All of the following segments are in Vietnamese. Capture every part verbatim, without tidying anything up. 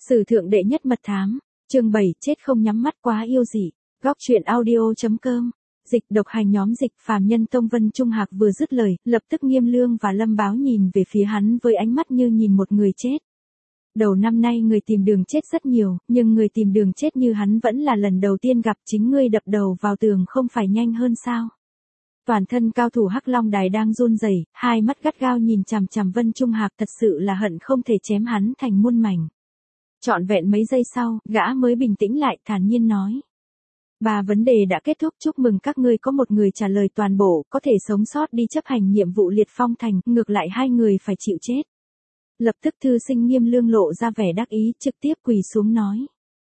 Sử thượng đệ nhất mật thám, chương bảy chết không nhắm mắt quá yêu dị, góc truyện audio.com. Dịch độc hành nhóm dịch phàm nhân Tông Vân Trung Hạc vừa dứt lời, lập tức Nghiêm Lương và Lâm Báo nhìn về phía hắn với ánh mắt như nhìn một người chết. Đầu năm nay người tìm đường chết rất nhiều, nhưng người tìm đường chết như hắn vẫn là lần đầu tiên gặp. Chính ngươi đập đầu vào tường không phải nhanh hơn sao? Toàn thân cao thủ Hắc Long Đài đang run rẩy, hai mắt gắt gao nhìn chằm chằm Vân Trung Hạc, thật sự là hận không thể chém hắn thành muôn mảnh. Trọn vẹn mấy giây sau, gã mới bình tĩnh lại, thản nhiên nói. Ba vấn đề đã kết thúc, chúc mừng các ngươi có một người trả lời toàn bộ, có thể sống sót đi chấp hành nhiệm vụ liệt phong thành, ngược lại hai người phải chịu chết. Lập tức thư sinh Nghiêm Lương lộ ra vẻ đắc ý, trực tiếp quỳ xuống nói.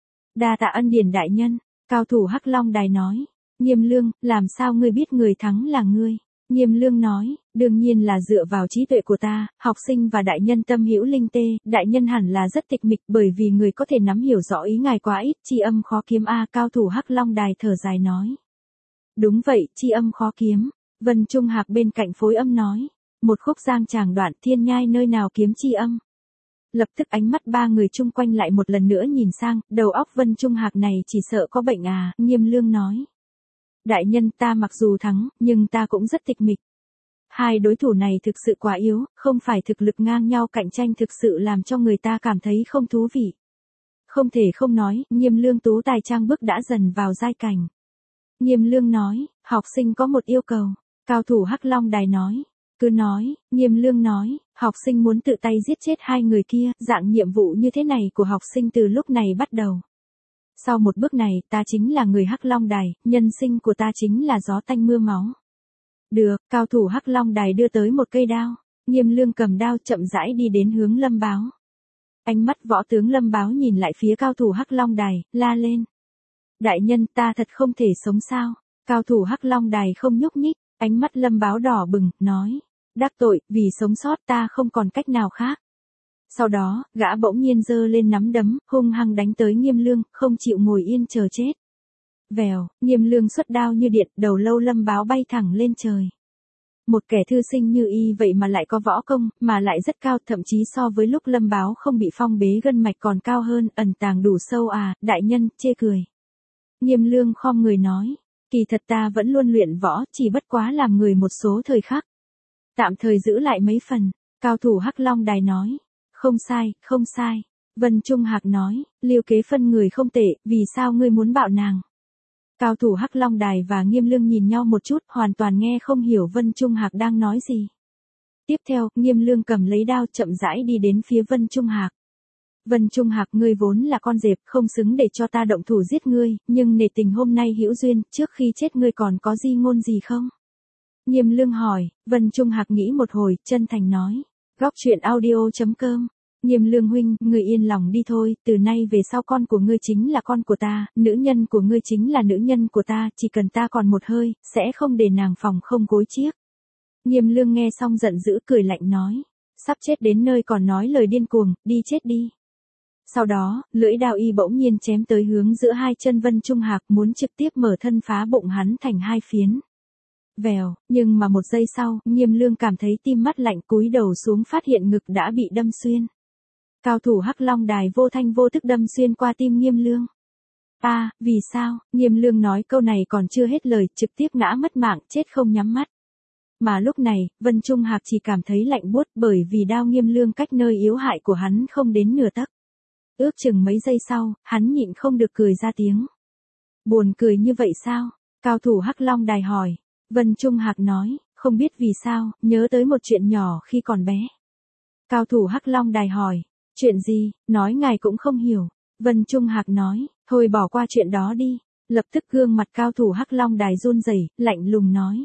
Đa tạ ân điển đại nhân, cao thủ Hắc Long Đài nói. Nghiêm Lương, làm sao ngươi biết người thắng là ngươi? Nghiêm Lương nói, đương nhiên là dựa vào trí tuệ của ta, học sinh và đại nhân tâm hữu linh tê, đại nhân hẳn là rất tịch mịch bởi vì người có thể nắm hiểu rõ ý ngài quá ít, chi âm khó kiếm a. Cao thủ Hắc Long Đài thở dài nói. Đúng vậy, chi âm khó kiếm. Vân Trung Hạc bên cạnh phối âm nói. Một khúc giang tràng đoạn thiên nhai nơi nào kiếm chi âm. Lập tức ánh mắt ba người chung quanh lại một lần nữa nhìn sang, đầu óc Vân Trung Hạc này chỉ sợ có bệnh à, Nghiêm Lương nói. Đại nhân, ta mặc dù thắng, nhưng ta cũng rất tịch mịch. Hai đối thủ này thực sự quá yếu, không phải thực lực ngang nhau cạnh tranh thực sự làm cho người ta cảm thấy không thú vị. Không thể không nói, Nghiêm Lương tú tài trang bức đã dần vào giai cảnh. Nghiêm Lương nói, học sinh có một yêu cầu. Cao thủ Hắc Long Đài nói. Cứ nói, Nghiêm Lương nói, học sinh muốn tự tay giết chết hai người kia, dạng nhiệm vụ như thế này của học sinh từ lúc này bắt đầu. Sau một bước này, ta chính là người Hắc Long Đài, nhân sinh của ta chính là gió tanh mưa máu. Được, cao thủ Hắc Long Đài đưa tới một cây đao. Nghiêm Lương cầm đao chậm rãi đi đến hướng Lâm Báo. Ánh mắt võ tướng Lâm Báo nhìn lại phía cao thủ Hắc Long Đài, la lên. Đại nhân, ta thật không thể sống sao? Cao thủ Hắc Long Đài không nhúc nhích, ánh mắt Lâm Báo đỏ bừng, nói. Đắc tội, vì sống sót ta không còn cách nào khác. Sau đó, gã bỗng nhiên giơ lên nắm đấm, hung hăng đánh tới Nghiêm Lương, không chịu ngồi yên chờ chết. Vèo, Nghiêm Lương xuất đao như điện, đầu lâu Lâm Báo bay thẳng lên trời. Một kẻ thư sinh như y vậy mà lại có võ công, mà lại rất cao, thậm chí so với lúc Lâm Báo không bị phong bế gân mạch còn cao hơn, ẩn tàng đủ sâu à, đại nhân, chê cười. Nghiêm Lương khom người nói, kỳ thật ta vẫn luôn luyện võ, chỉ bất quá làm người một số thời khắc. Tạm thời giữ lại mấy phần, cao thủ Hắc Long Đài nói. Không sai, không sai. Vân Trung Hạc nói, Liêu kế phân người không tệ, vì sao ngươi muốn bạo nàng? Cao thủ Hắc Long Đài và Nghiêm Lương nhìn nhau một chút, hoàn toàn nghe không hiểu Vân Trung Hạc đang nói gì. Tiếp theo, Nghiêm Lương cầm lấy đao chậm rãi đi đến phía Vân Trung Hạc. Vân Trung Hạc, ngươi vốn là con dẹp, không xứng để cho ta động thủ giết ngươi, nhưng nể tình hôm nay hữu duyên, trước khi chết ngươi còn có di ngôn gì không? Nghiêm Lương hỏi, Vân Trung Hạc nghĩ một hồi, chân thành nói. Góc truyện audio.com. Nghiêm Lương huynh, ngươi yên lòng đi thôi, từ nay về sau con của ngươi chính là con của ta, nữ nhân của ngươi chính là nữ nhân của ta, chỉ cần ta còn một hơi, sẽ không để nàng phòng không gối chiếc. Nghiêm Lương nghe xong giận dữ cười lạnh nói, sắp chết đến nơi còn nói lời điên cuồng, đi chết đi. Sau đó, lưỡi đao y bỗng nhiên chém tới hướng giữa hai chân Vân Trung Hạc, muốn trực tiếp mở thân phá bụng hắn thành hai phiến. Vèo, nhưng mà một giây sau, Nghiêm Lương cảm thấy tim mắt lạnh, cúi đầu xuống phát hiện ngực đã bị đâm xuyên. Cao thủ Hắc Long Đài vô thanh vô tức đâm xuyên qua tim Nghiêm Lương. A, à, vì sao? Nghiêm Lương nói câu này còn chưa hết lời, trực tiếp ngã mất mạng, chết không nhắm mắt. Mà lúc này, Vân Trung Hạc chỉ cảm thấy lạnh buốt bởi vì đao Nghiêm Lương cách nơi yếu hại của hắn không đến nửa tấc. Ước chừng mấy giây sau, hắn nhịn không được cười ra tiếng. Buồn cười như vậy sao? Cao thủ Hắc Long Đài hỏi. Vân Trung Hạc nói, không biết vì sao, nhớ tới một chuyện nhỏ khi còn bé. Cao thủ Hắc Long Đài hỏi, chuyện gì, nói ngài cũng không hiểu. Vân Trung Hạc nói, thôi bỏ qua chuyện đó đi. Lập tức gương mặt cao thủ Hắc Long Đài run rẩy, lạnh lùng nói.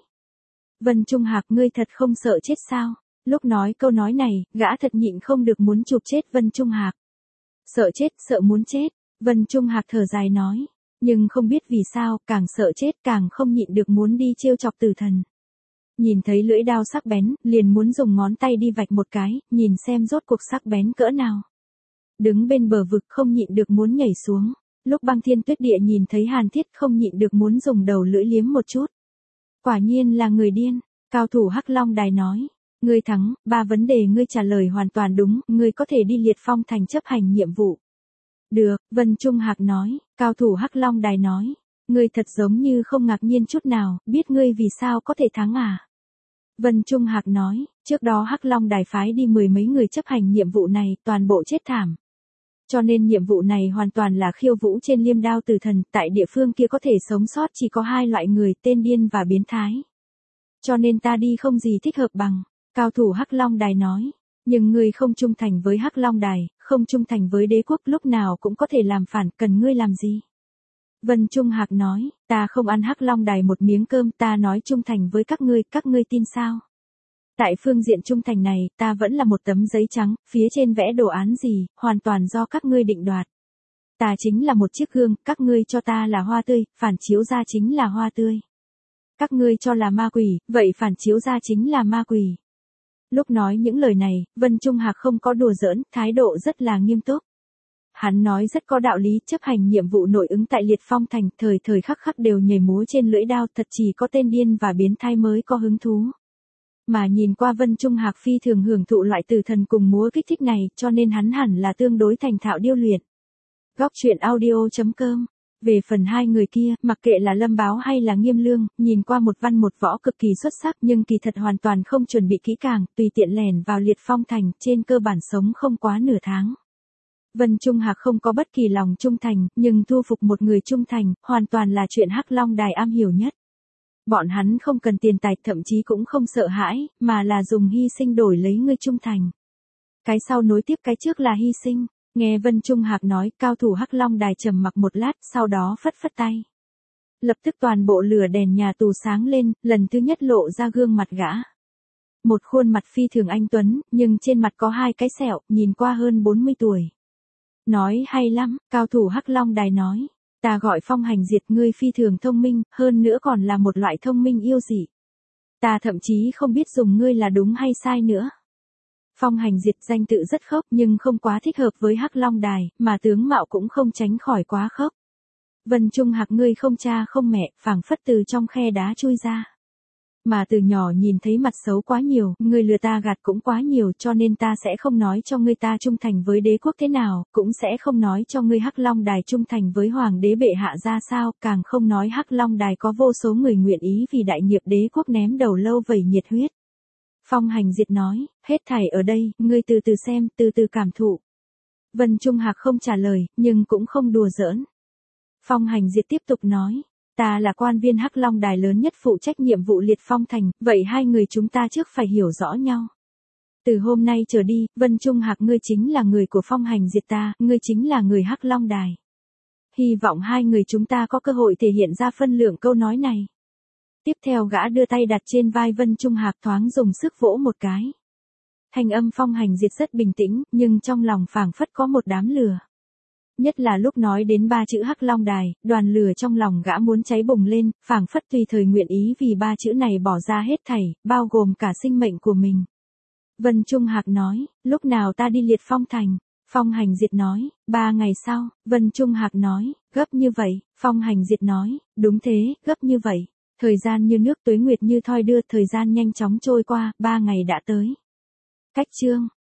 Vân Trung Hạc, ngươi thật không sợ chết sao? Lúc nói câu nói này, gã thật nhịn không được muốn chụp chết Vân Trung Hạc. Sợ chết, sợ muốn chết. Vân Trung Hạc thở dài nói. Nhưng không biết vì sao, càng sợ chết càng không nhịn được muốn đi trêu chọc tử thần. Nhìn thấy lưỡi đao sắc bén, liền muốn dùng ngón tay đi vạch một cái, nhìn xem rốt cuộc sắc bén cỡ nào. Đứng bên bờ vực không nhịn được muốn nhảy xuống. Lúc Băng Thiên Tuyết Địa nhìn thấy Hàn Thiết không nhịn được muốn dùng đầu lưỡi liếm một chút. Quả nhiên là người điên, cao thủ Hắc Long Đài nói. Ngươi thắng, ba vấn đề ngươi trả lời hoàn toàn đúng, ngươi có thể đi liệt phong thành chấp hành nhiệm vụ. Được, Vân Trung Hạc nói, cao thủ Hắc Long Đài nói. Ngươi thật giống như không ngạc nhiên chút nào, biết ngươi vì sao có thể thắng à? Vân Trung Hạc nói, trước đó Hắc Long Đài phái đi mười mấy người chấp hành nhiệm vụ này, toàn bộ chết thảm. Cho nên nhiệm vụ này hoàn toàn là khiêu vũ trên liêm đao tử thần, tại địa phương kia có thể sống sót chỉ có hai loại người, tên điên và biến thái. Cho nên ta đi không gì thích hợp bằng, cao thủ Hắc Long Đài nói. Nhưng ngươi không trung thành với Hắc Long Đài, không trung thành với đế quốc, lúc nào cũng có thể làm phản, cần ngươi làm gì? Vân Trung Hạc nói, ta không ăn Hắc Long Đài một miếng cơm, ta nói trung thành với các ngươi, các ngươi tin sao? Tại phương diện trung thành này, ta vẫn là một tấm giấy trắng, phía trên vẽ đồ án gì, hoàn toàn do các ngươi định đoạt. Ta chính là một chiếc gương, các ngươi cho ta là hoa tươi, phản chiếu ra chính là hoa tươi. Các ngươi cho là ma quỷ, vậy phản chiếu ra chính là ma quỷ. Lúc nói những lời này, Vân Trung Hạc không có đùa giỡn, thái độ rất là nghiêm túc. Hắn nói rất có đạo lý, chấp hành nhiệm vụ nội ứng tại Liệt Phong Thành, thời thời khắc khắc đều nhảy múa trên lưỡi đao, thật chỉ có tên điên và biến thái mới có hứng thú. Mà nhìn qua Vân Trung Hạc phi thường hưởng thụ loại tử thần cùng múa kích thích này, cho nên hắn hẳn là tương đối thành thạo điêu luyện. Góc truyện audio chấm com. Về phần hai người kia, mặc kệ là Lâm Báo hay là Nghiêm Lương, nhìn qua một văn một võ cực kỳ xuất sắc nhưng kỳ thật hoàn toàn không chuẩn bị kỹ càng, tùy tiện lẻn vào Liệt Phong Thành, trên cơ bản sống không quá nửa tháng. Vân Trung Hạc không có bất kỳ lòng trung thành, nhưng thu phục một người trung thành, hoàn toàn là chuyện Hắc Long Đài am hiểu nhất. Bọn hắn không cần tiền tài, thậm chí cũng không sợ hãi, mà là dùng hy sinh đổi lấy người trung thành. Cái sau nối tiếp cái trước là hy sinh. Nghe Vân Trung Hạc nói, cao thủ Hắc Long Đài trầm mặc một lát, sau đó phất phất tay. Lập tức toàn bộ lửa đèn nhà tù sáng lên, lần thứ nhất lộ ra gương mặt gã. Một khuôn mặt phi thường anh tuấn, nhưng trên mặt có hai cái sẹo, nhìn qua hơn bốn mươi tuổi. Nói hay lắm, cao thủ Hắc Long Đài nói. Ta gọi Phong Hành Diệt, ngươi phi thường thông minh, hơn nữa còn là một loại thông minh yêu dị. Ta thậm chí không biết dùng ngươi là đúng hay sai nữa. Phong Hành Diệt danh tự rất khốc nhưng không quá thích hợp với Hắc Long Đài, mà tướng mạo cũng không tránh khỏi quá khốc. Vân Trung Hạc, ngươi không cha không mẹ, phảng phất từ trong khe đá chui ra. Mà từ nhỏ nhìn thấy mặt xấu quá nhiều, ngươi lừa ta gạt cũng quá nhiều, cho nên ta sẽ không nói cho ngươi ta trung thành với đế quốc thế nào, cũng sẽ không nói cho ngươi Hắc Long Đài trung thành với hoàng đế bệ hạ ra sao, càng không nói Hắc Long Đài có vô số người nguyện ý vì đại nghiệp đế quốc ném đầu lâu vẩy nhiệt huyết. Phong Hành Diệt nói, hết thảy ở đây, ngươi từ từ xem, từ từ cảm thụ. Vân Trung Hạc không trả lời, nhưng cũng không đùa giỡn. Phong Hành Diệt tiếp tục nói, ta là quan viên Hắc Long Đài lớn nhất phụ trách nhiệm vụ Liệt Phong Thành, vậy hai người chúng ta trước phải hiểu rõ nhau. Từ hôm nay trở đi, Vân Trung Hạc, ngươi chính là người của Phong Hành Diệt ta, ngươi chính là người Hắc Long Đài. Hy vọng hai người chúng ta có cơ hội thể hiện ra phân lượng câu nói này. Tiếp theo gã đưa tay đặt trên vai Vân Trung Hạc, thoáng dùng sức vỗ một cái. Thanh âm Phong Hành Diệt rất bình tĩnh, nhưng trong lòng phảng phất có một đám lửa. Nhất là lúc nói đến ba chữ Hắc Long Đài, đoàn lửa trong lòng gã muốn cháy bùng lên, phảng phất tùy thời nguyện ý vì ba chữ này bỏ ra hết thảy, bao gồm cả sinh mệnh của mình. Vân Trung Hạc nói, lúc nào ta đi Liệt Phong Thành? Phong Hành Diệt nói, ba ngày sau. Vân Trung Hạc nói, gấp như vậy? Phong Hành Diệt nói, đúng thế, gấp như vậy. Thời gian như nước, tuế nguyệt như thoi đưa, thời gian nhanh chóng trôi qua, ba ngày đã tới. Cách chương